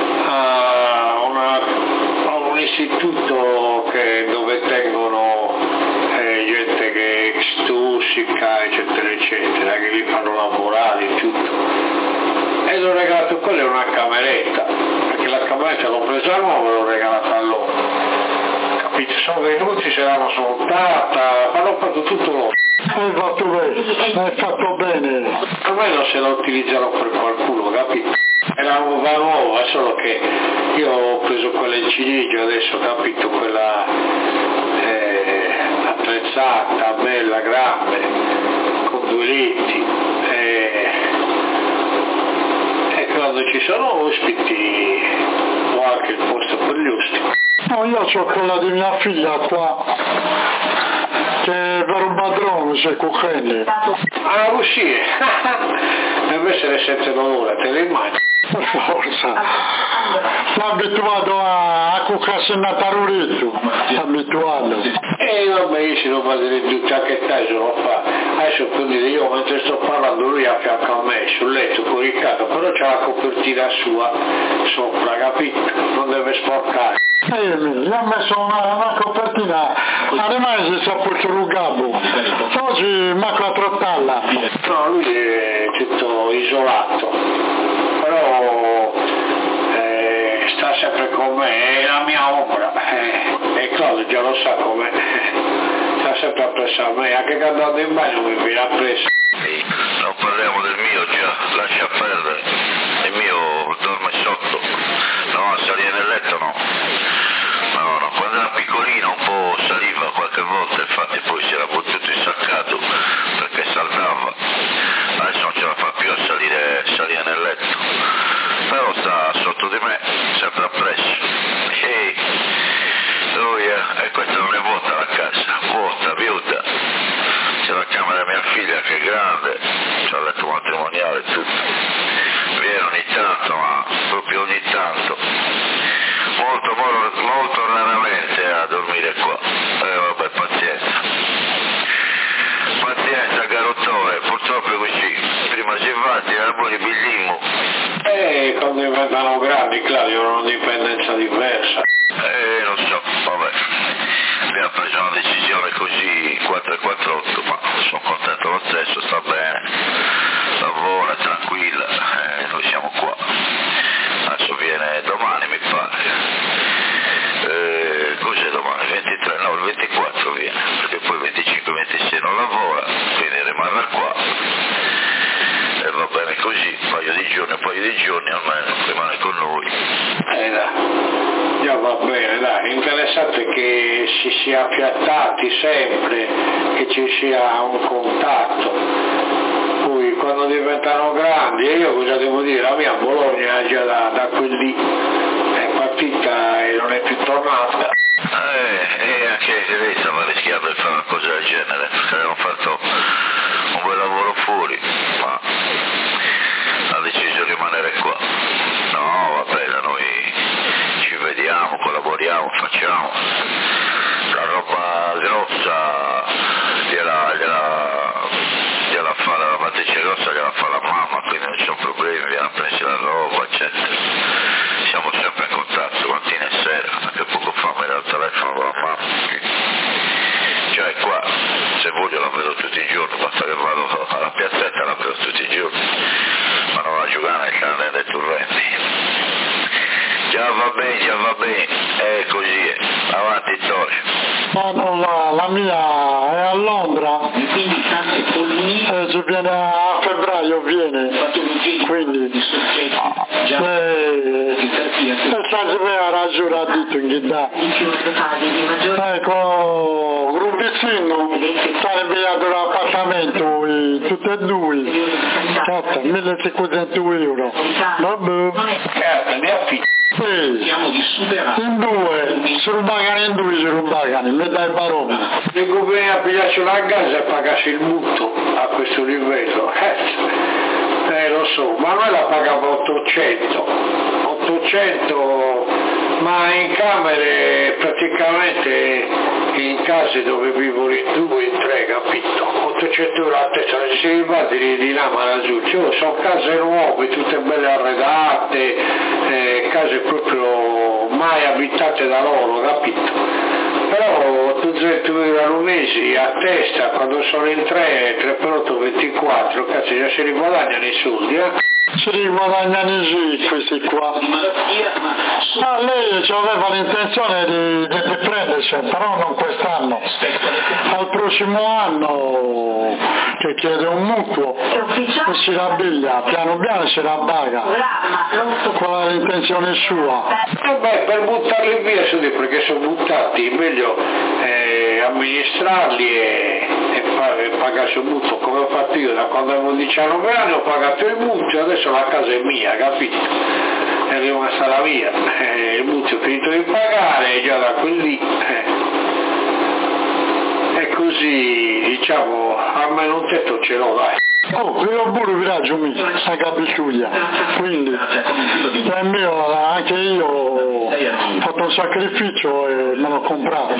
a un istituto dove tengono gente che stuzzica, eccetera, eccetera, che li fanno lavorare e tutto. E l'ho regalato, quella è una cameretta, perché la cameretta l'ho presa nuova e l'ho regalata a loro. Capito? Sono venuti, se l'hanno smontata, hanno fatto tutto loro. Hai fatto bene, hai fatto bene. Almeno se la utilizzerò per qualcuno, capito? È una nuova, solo che io ho preso quella in ciliegio adesso, capito? Quella attrezzata, bella, grande, con 2 letti. E quando ci sono ospiti ho anche il posto per gli ospiti. No, io ho quella di mia figlia qua, che per un padrone si cucchiaia. Ah, uscire! Deve essere senza dolore, te le immagini? Per forza. Sono abituato a cuccarsi in taruretto, abituato. Vabbè, io se lo vado in tutti anche Tyson lo fa. Adesso quindi io mentre sto parlando lui a fianco a me sul letto coricato, però c'ha la copertina sua sopra, capito? Non deve sporcare. Gli ha messo una copertina, además si è pulito il gabbo, oggi manco la trottalla. No, lui è tutto isolato, però sta sempre con me, è la mia ombra, e Claudio già lo sa com'è, sta sempre appresso a me, anche quando andando in bagno mi viene appresso. Non parliamo del mio già, lascia perdere, il mio dorme sotto, no, salire nel letto no. No, quando era piccolino un po' saliva qualche volta, infatti poi si era tutto insaccato perché saltava, adesso non ce la fa più a salire nel letto, però sta sotto di me, sempre appresso. E questa non è vuota la casa, vuota, viuda, c'è la camera di mia figlia che è grande, c'è il letto matrimoniale e tutto, viene ogni tanto, ma proprio ogni tanto. Molto raramente a dormire qua. Vabbè, pazienza garottone, purtroppo è così, prima si va, tira buoni bigliamo. Quando diventano grandi, Claudio, hanno un'indipendenza diversa. Non so, vabbè, abbiamo preso una decisione così 4-4-8, ma sono contento lo stesso, sta bene, lavora, tranquilla, noi siamo qua. Adesso viene domani mi pare. Cos'è domani? 23? No, il 24 viene, perché poi 25-26 non lavora, quindi rimane qua. E va bene così, un paio di giorni almeno, rimane con noi. Dai, già va bene, dai, interessante che si sia appiattati sempre, che ci sia un contatto. Poi quando diventano grandi, e io cosa devo dire, la mia Bologna già da quel lì è partita e non è più tornata. Anche lei stava rischiando di fare una cosa del genere, perché avevamo fatto un bel lavoro fuori, ma ha deciso di rimanere va bene, è così, avanti Torio. Ma non va, la mia è a Londra, ci viene a febbraio, quindi aveva ragione ha detto in chissà. Ecco, Rubicino sarebbe dato l'appartamento tutti e due, cazzo, 1.500 euro. Vabbè. Ne affitti. Sì, in due, se non pagano in due, se non pagano, mi dai barone. Se conviene a pigliarci una casa e pagarsi il mutuo a questo livello, lo so, ma noi la pagavamo 800, ma in camere praticamente in case dove vivono in due, in tre, capito? 800 euro a testa, si riparte di là Marasulci, sono case nuove, tutte belle arredate, case proprio mai abitate da loro, capito? Però 800 euro al mese a testa, quando sono in 3 per 8, 24, cazzo già si riguadagnano i soldi, Si riguadagnano sì questi qua. Ma lei aveva l'intenzione di prendersi, però non quest'anno. Al prossimo anno che chiede un mutuo e si rabbiglia, piano piano si rabbaga. Qual è l'intenzione sua? Per buttarli via perché sono buttati, meglio amministrarli e pagarsi un mutuo come ho fatto io da quando avevo 19 anni, ho pagato il mutuo, adesso la casa è mia, capito? È rimasta la mia, il mutuo è finito di pagare, già da quel lì. E così diciamo almeno un tetto ce l'ho, dai. Oh, io pure viaggio a Capituglia, quindi è mio, anche io ho fatto un sacrificio e me l'ho comprato.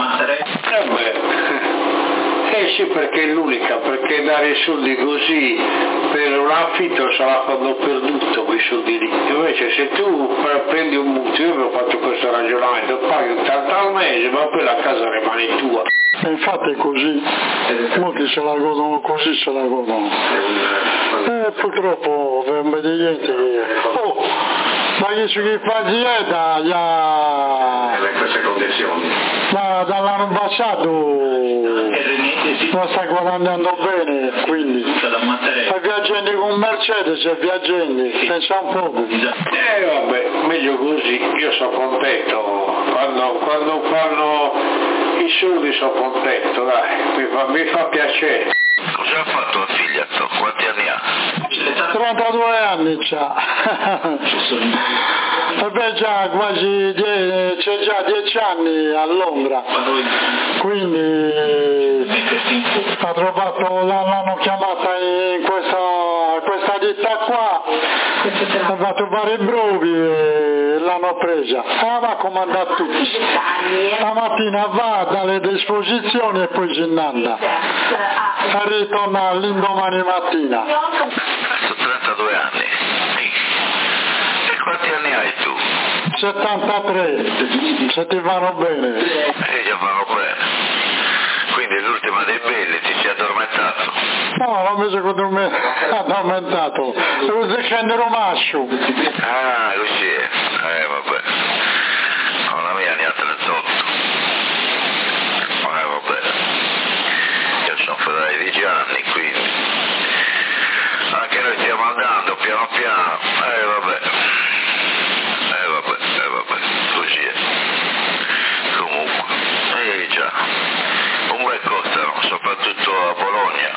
Sì, perché è l'unica, perché dare i soldi così per un affitto sarà quando ho perduto quei soldi lì. Invece se tu prendi un mutuo, io avevo fatto questo ragionamento, paghi un tanto al mese, ma poi la casa rimane tua. E infatti è così, molti se la godono così, se la godono. Purtroppo per un niente. Ma chi fa dieta in queste condizioni. Ma dall'anno passato non sta guadagnando bene, quindi stai viaggiando con Mercedes e viaggiando, pensa un po'. Vabbè, meglio così, io sono contento, quando fanno i soldi sono contento, dai, mi fa piacere. Cosa ha fatto la figlia? Quanti anni ha? 32 anni c'ha. Beh già quasi c'è già 10 anni a Londra, quindi ha trovato, l'hanno chiamata in questa ditta qua, va a trovare i brovi e l'hanno presa, va a comandare tutti, stamattina va dalle disposizioni e poi se ne anda, e ritorna l'indomani mattina. 32 anni. E quanti anni hai tu? 73, se ti vanno bene. Già vanno bene. Quindi l'ultima dei belli ti sei addormentato? No, non mi sono addormentato, devo scendere un mascio. Ah, così è. Vabbè. No, la mia ne ha 38. Vabbè. Io sono fuori 10 anni, quindi. Anche noi stiamo andando piano piano. Vabbè. Così è. Comunque. Già. Un bel costano, soprattutto a Bologna,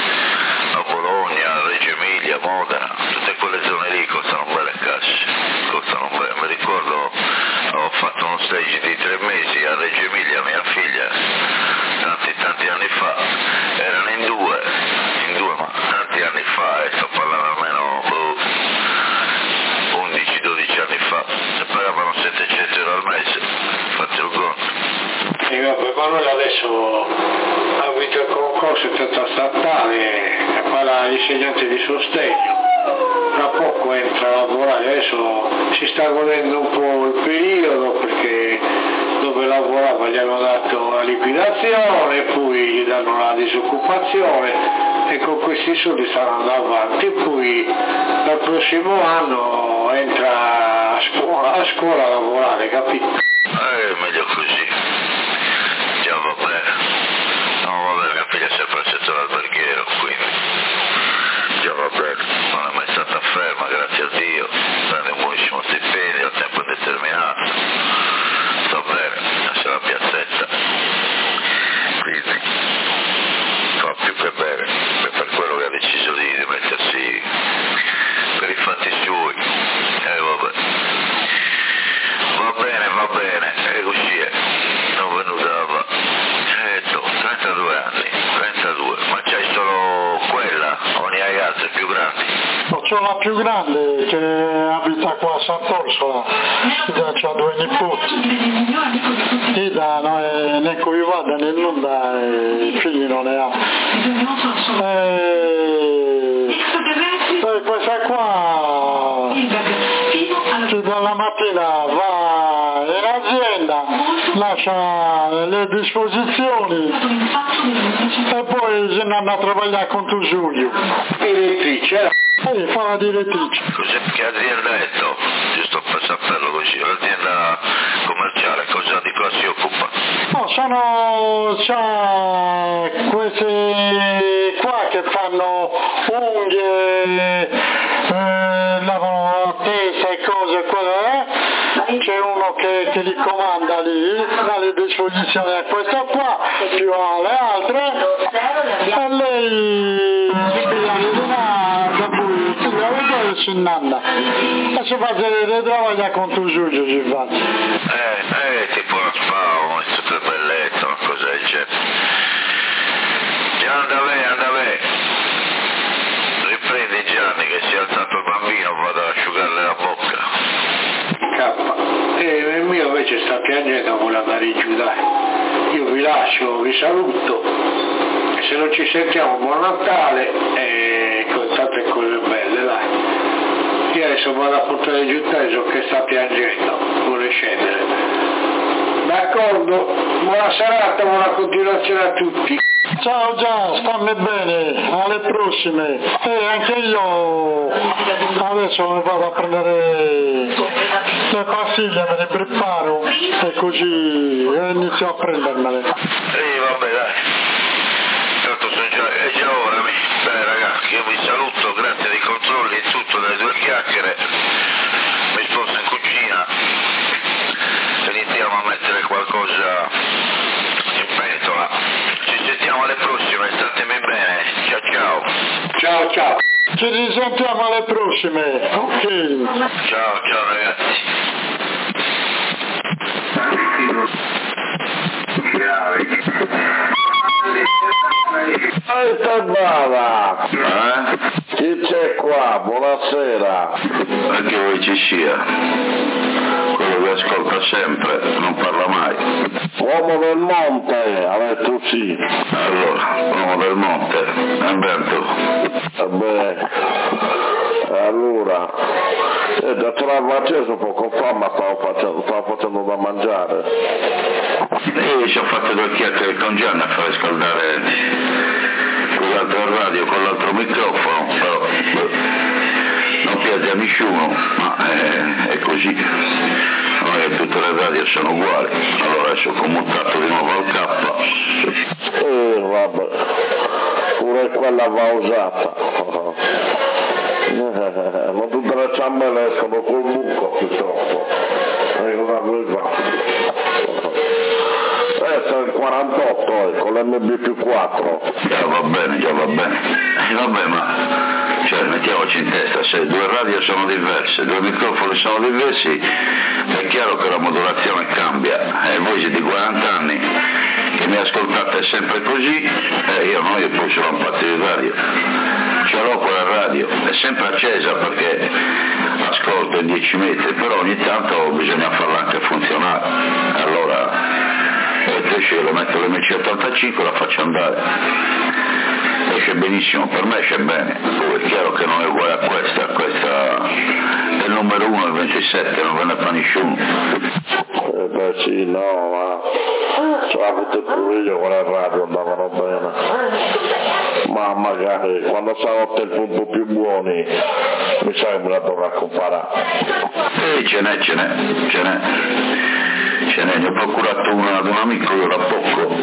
Reggio Emilia, Modena, tutte quelle zone lì costano belle casse, costano bene. Mi ricordo ho fatto uno stage di 3 mesi a Reggio Emilia, mia figlia, tanti anni fa, erano in due, ma tanti anni fa, sto parlando almeno 11-12 anni fa, e pagavano 700 euro al mese, fate il conto. E vabbè, ma noi adesso ha vinto il concorso statale e farà l'insegnante di sostegno, tra poco entra a lavorare, adesso si sta godendo un po' il periodo perché dove lavorava gli hanno dato la liquidazione, poi gli danno la disoccupazione e con questi soldi stanno andando avanti, poi dal prossimo anno entra a a scuola a lavorare, capito? Meglio così. Già va bene. No, va bene, mia figlia è sempre al settore alberghiero, quindi già va bene. Non è mai stata ferma, grazie a Dio. Prende un buonissimo stipendio a tempo indeterminato. Sta bene, lascia la piazzetta. Quindi fa più che bene. È per quello che ha deciso di mettersi per i fatti suoi. Vabbè. Va bene, così è. Non venuta 32 anni, 32, ma c'hai solo quella o ne hai altre più grandi? No, c'ho la più grande che abita qua a Sant'Orsola, c'ha 2 nipoti. Ida non è né coivata né nulla, i figli non ne ha. Questa qua che dalla mattina va in azienda, lascia le disposizioni e poi se ne andrà a lavorare con tu Giulio. Direttrice? Fa la direttrice. Che azienda è to? Giusto per saperlo così, l'azienda commerciale, cosa di cosa si occupa? No, c'ha questi qua che fanno unghie, lavano la testa e cose c'è uno che li comanda lì, dà le disposizioni a questa qua, più alle altre, e lei da cui si nanna e si fa vedere lavare con tu Giulio si fa. Tipo una spava, un super belletto, una cosa del genere. Anda bene. Riprendi Gianni che si è alzato il bambino, vado ad asciugarle la bocca. E il mio invece sta piangendo, vuole andare giù, dai. Io vi lascio, vi saluto e se non ci sentiamo buon Natale e con tante cose belle, dai. Io adesso vado a portare giù Teso che sta piangendo, vuole scendere. D'accordo, buona serata, buona continuazione a tutti. Ciao Gian, stammi bene, alle prossime. E anche io adesso mi vado a prendere le pastiglie, me le preparo e così inizio a prendermele. Vabbè dai, tanto è già ora. Bene ragazzi, io vi saluto, grazie dei controlli e tutto, delle 2 chiacchiere. Mi sposto in cucina, iniziamo a mettere qualcosa in pentola. Ci sentiamo alle prossime, statemi bene, ciao. Ciao. Ci risentiamo alle prossime, ok. Ciao ragazzi. Sta brava! Chi c'è qua? Buonasera! Anche voi ci sia. Quello che ascolta sempre, non parla mai. Uomo del monte, ha detto sì. Allora, uomo del monte, Alberto. Vabbè, allora, già te l'avevo acceso poco fa, ma stavo facendo da mangiare. Io ci ho fatto 2 chiacchiere con Gianni a fare scaldare quell'altra radio con l'altro microfono, però non piace a nessuno, ma è così. Non è che tutte le radio sono uguali, allora adesso ho mutato di nuovo al K. Vabbè, pure quella va usata. Ma tutte le ciambelle escono col buco purtroppo. Sono il 48 con l'MB+4. Già va bene. Vabbè, ma cioè mettiamoci in testa, se 2 radio sono diverse, 2 microfoni sono diversi, è chiaro che la modulazione cambia. Voi siete 40 anni che mi ascoltate sempre così, io poi sono un pazzo di radio. Ce l'ho quella radio, è sempre accesa perché ascolto in 10 metri, però ogni tanto bisogna farla anche funzionare. Allora invece lo metto l'MC85 e la faccio andare. Esce benissimo, per me esce bene, poi è chiaro che non è uguale a questa è il numero 1, il 27, non ve ne fa nessuno. Beh sì, no, ma ce l'ho avuto pure io con la radio, andavano bene, ma magari quando sarò tempi un po' più buoni mi sembra dovrà comparare. Ce n'è, ne ho procurato una ad un amico io da poco,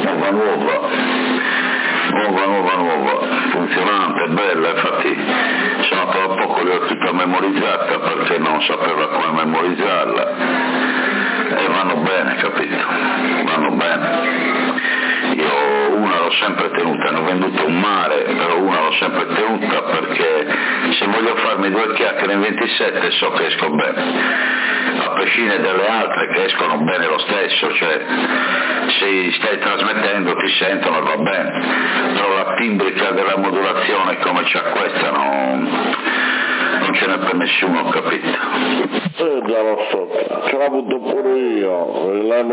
nuova, funzionante, bella, infatti sono da poco li ho tutta memorizzata perché non sapeva come memorizzarla e vanno bene, capito? Vanno bene. Io una l'ho sempre tenuta, ne ho venduto un mare, però una l'ho sempre tenuta perché se voglio farmi 2 chiacchiere in 27 so che esco bene, a prescindere dalle altre che escono bene lo stesso, cioè se stai trasmettendo ti sentono e va bene, però la timbrica della modulazione come c'ha questa non ce n'è per nessuno, capito? Già lo so, ce l'ho avuto pure io,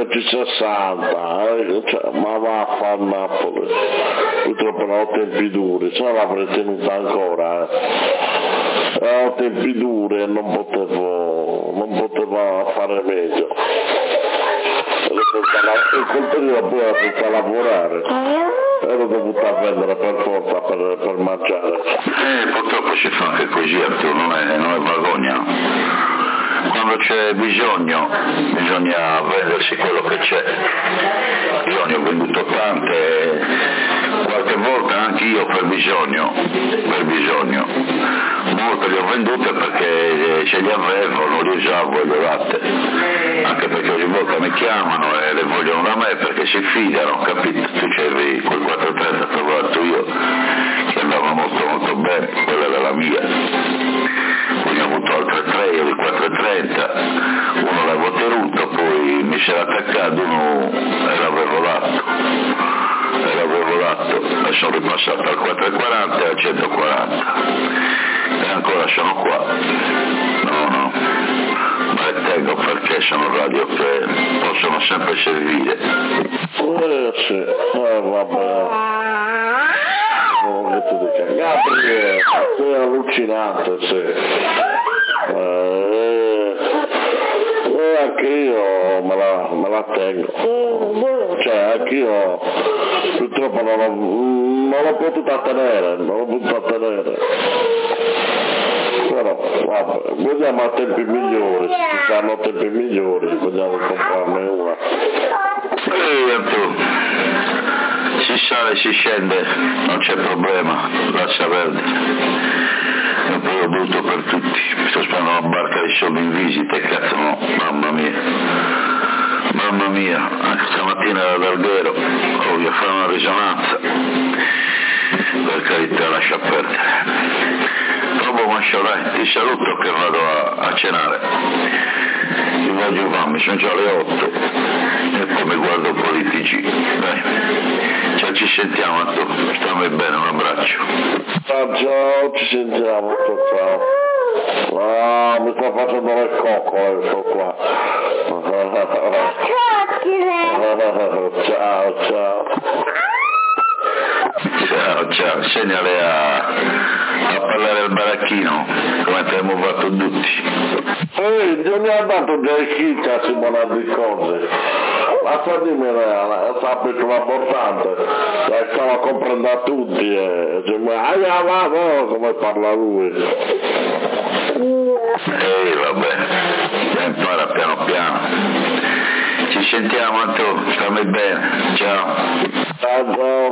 l'MC60, ma va a fare Napoli, purtroppo non ho tempi duri, se no l'avrei tenuta ancora, ho tempi duri e non potevo fare meglio. In quel periodo poi ero senza lavorare, ero dovuta vendere per forza per mangiare. Purtroppo si fa anche così, Arturo, non è vergogna. Quando c'è bisogno bisogna vendersi quello che c'è. Io ne ho venduto tante, qualche volta anche io per bisogno. Molte le ho vendute perché ce li avevo, non li usavo e le latte, anche perché ogni volta mi chiamano e le vogliono da me perché si fidano, capito? Tu c'eri quel 430 trovato io che andava molto bene, quella era la mia. Poi ho avuto altre 3, io di 430, uno l'avevo tenuto, poi mi si era attaccato uno e l'avevo dato e sono ripassato al 440 e al 140 e ancora sono qua. No, ma le tengo perché sono radio che possono sempre servire. Sì, vabbè. Gabriele, è allucinante, sì. Anche io me la tengo, cioè anche io purtroppo non l'ho potuta tenere, però vabbè, vediamo a tempi migliori, se ci saranno tempi migliori vogliamo comprarne una. Si sale, si scende, non c'è problema, lascia perdere. È un po' brutto per tutti, mi sto spendendo una barca di soldi in visite, cazzo no, mamma mia, anche stamattina ero ad Alghero, voglio fare una risonanza, per carità lascia perdere. Proprio Masciolai, ti saluto che vado a cenare, ti voglio fammi, sono già le 8 e poi mi guardo un po' di TG, dai, ci sentiamo, tu, stammi bene, un abbraccio. Ciao, ci sentiamo, ciao. Mi sto facendo le coccole, sto qua. Ciao, segnale a parlare al baracchino, come abbiamo fatto tutti. Dio mi ha dato dei chicchi a Simona di cose. Basta dimmi, sappi sulla portante, stava comprando a tutti e come parla lui. Vabbè, impara piano piano. Ci sentiamo, Antonio, stammi bene, ciao. Ciao.